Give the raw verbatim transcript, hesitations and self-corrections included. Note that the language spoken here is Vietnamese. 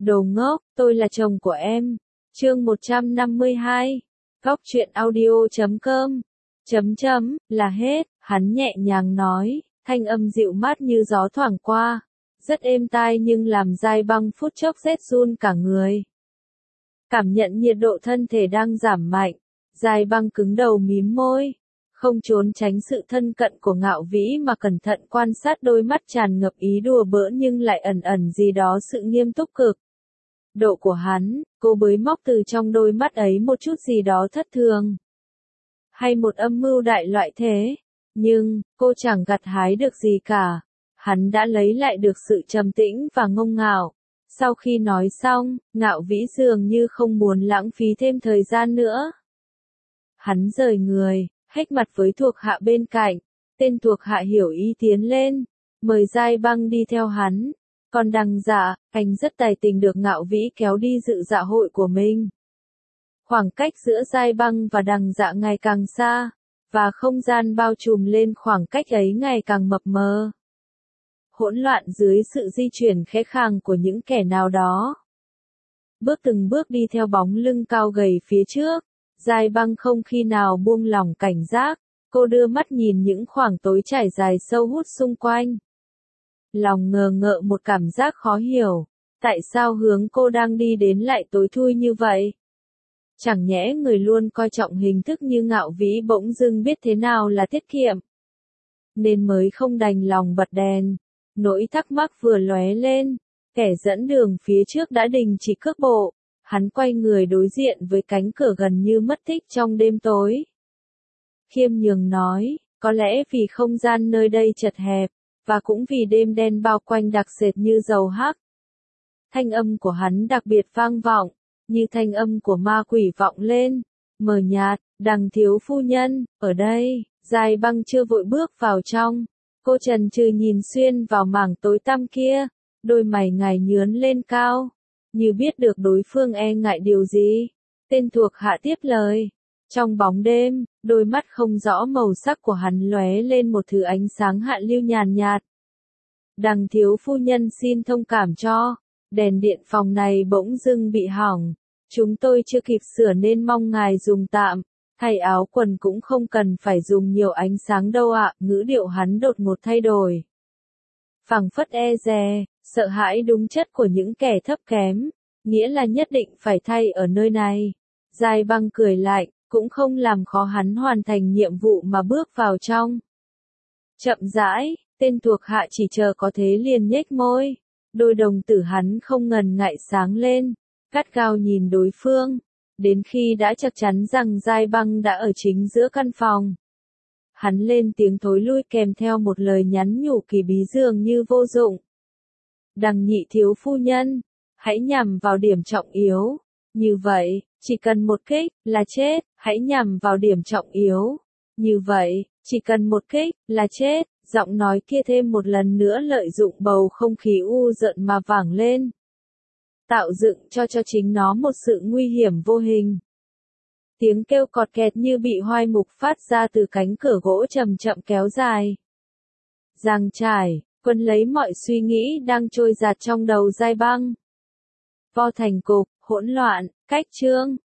Đồ ngốc, tôi là chồng của em. Chương một trăm năm mươi hai. Góc truyện audio chấm com. Chấm chấm, là hết, hắn nhẹ nhàng nói, thanh âm dịu mát như gió thoảng qua. Rất êm tai nhưng làm Giai Băng phút chốc rét run cả người. Cảm nhận nhiệt độ thân thể đang giảm mạnh, Giai Băng cứng đầu mím môi. Không trốn tránh sự thân cận của Ngạo Vĩ mà cẩn thận quan sát đôi mắt tràn ngập ý đùa bỡn nhưng lại ẩn ẩn gì đó sự nghiêm túc cực. Độ của hắn, cô bới móc từ trong đôi mắt ấy một chút gì đó thất thường. Hay một âm mưu đại loại thế. Nhưng, cô chẳng gặt hái được gì cả. Hắn đã lấy lại được sự trầm tĩnh và ngông ngạo. Sau khi nói xong, Ngạo Vĩ dường như không muốn lãng phí thêm thời gian nữa. Hắn rời người, hếch mặt với thuộc hạ bên cạnh. Tên thuộc hạ hiểu ý tiến lên, mời Giai Băng đi theo hắn. Còn Đằng Dạ, anh rất tài tình được Ngạo Vĩ kéo đi dự dạ hội của mình. Khoảng cách giữa Giai Băng và Đằng Dạ ngày càng xa, và không gian bao trùm lên khoảng cách ấy ngày càng mập mờ. Hỗn loạn dưới sự di chuyển khẽ khàng của những kẻ nào đó. Bước từng bước đi theo bóng lưng cao gầy phía trước, Giai Băng không khi nào buông lỏng cảnh giác, cô đưa mắt nhìn những khoảng tối trải dài sâu hút xung quanh. Lòng ngờ ngợ một cảm giác khó hiểu, tại sao hướng cô đang đi đến lại tối thui như vậy? Chẳng nhẽ người luôn coi trọng hình thức như Ngạo Vĩ bỗng dưng biết thế nào là tiết kiệm, nên mới không đành lòng bật đèn. Nỗi thắc mắc vừa lóe lên, kẻ dẫn đường phía trước đã đình chỉ cước bộ, hắn quay người đối diện với cánh cửa gần như mất tích trong đêm tối. Khiêm nhường nói, có lẽ vì không gian nơi đây chật hẹp, và cũng vì đêm đen bao quanh đặc sệt như dầu hắc. Thanh âm của hắn đặc biệt vang vọng, như thanh âm của ma quỷ vọng lên, mờ nhạt, Đằng thiếu phu nhân, ở đây. Giai Băng chưa vội bước vào trong, cô chần chừ nhìn xuyên vào mảng tối tăm kia, đôi mày ngài nhướn lên cao, như biết được đối phương e ngại điều gì. Tên thuộc hạ tiếp lời. Trong bóng đêm, đôi mắt không rõ màu sắc của hắn lóe lên một thứ ánh sáng hạ lưu nhàn nhạt. Đằng thiếu phu nhân xin thông cảm cho, đèn điện phòng này bỗng dưng bị hỏng, chúng tôi chưa kịp sửa nên mong ngài dùng tạm, thay áo quần cũng không cần phải dùng nhiều ánh sáng đâu ạ. Ngữ điệu hắn đột ngột thay đổi. Phảng phất e dè, sợ hãi đúng chất của những kẻ thấp kém, nghĩa là nhất định phải thay ở nơi này. Giai Băng cười lạnh, cũng không làm khó hắn hoàn thành nhiệm vụ mà bước vào trong. Chậm rãi, tên thuộc hạ chỉ chờ có thế liền nhếch môi, đôi đồng tử hắn không ngần ngại sáng lên, gắt gao nhìn đối phương, đến khi đã chắc chắn rằng Giai Băng đã ở chính giữa căn phòng. Hắn lên tiếng thối lui kèm theo một lời nhắn nhủ kỳ bí dường như vô dụng. Đằng nhị thiếu phu nhân, hãy nhằm vào điểm trọng yếu. Như vậy, chỉ cần một kích, là chết, hãy nhằm vào điểm trọng yếu. Như vậy, chỉ cần một kích, là chết, giọng nói kia thêm một lần nữa lợi dụng bầu không khí u giận mà vang lên. Tạo dựng cho cho chính nó một sự nguy hiểm vô hình. Tiếng kêu cọt kẹt như bị hoai mục phát ra từ cánh cửa gỗ chậm chậm kéo dài. Giang trải, quân lấy mọi suy nghĩ đang trôi dạt trong đầu Giai Băng. Vo thành cục, hỗn loạn, cách chương,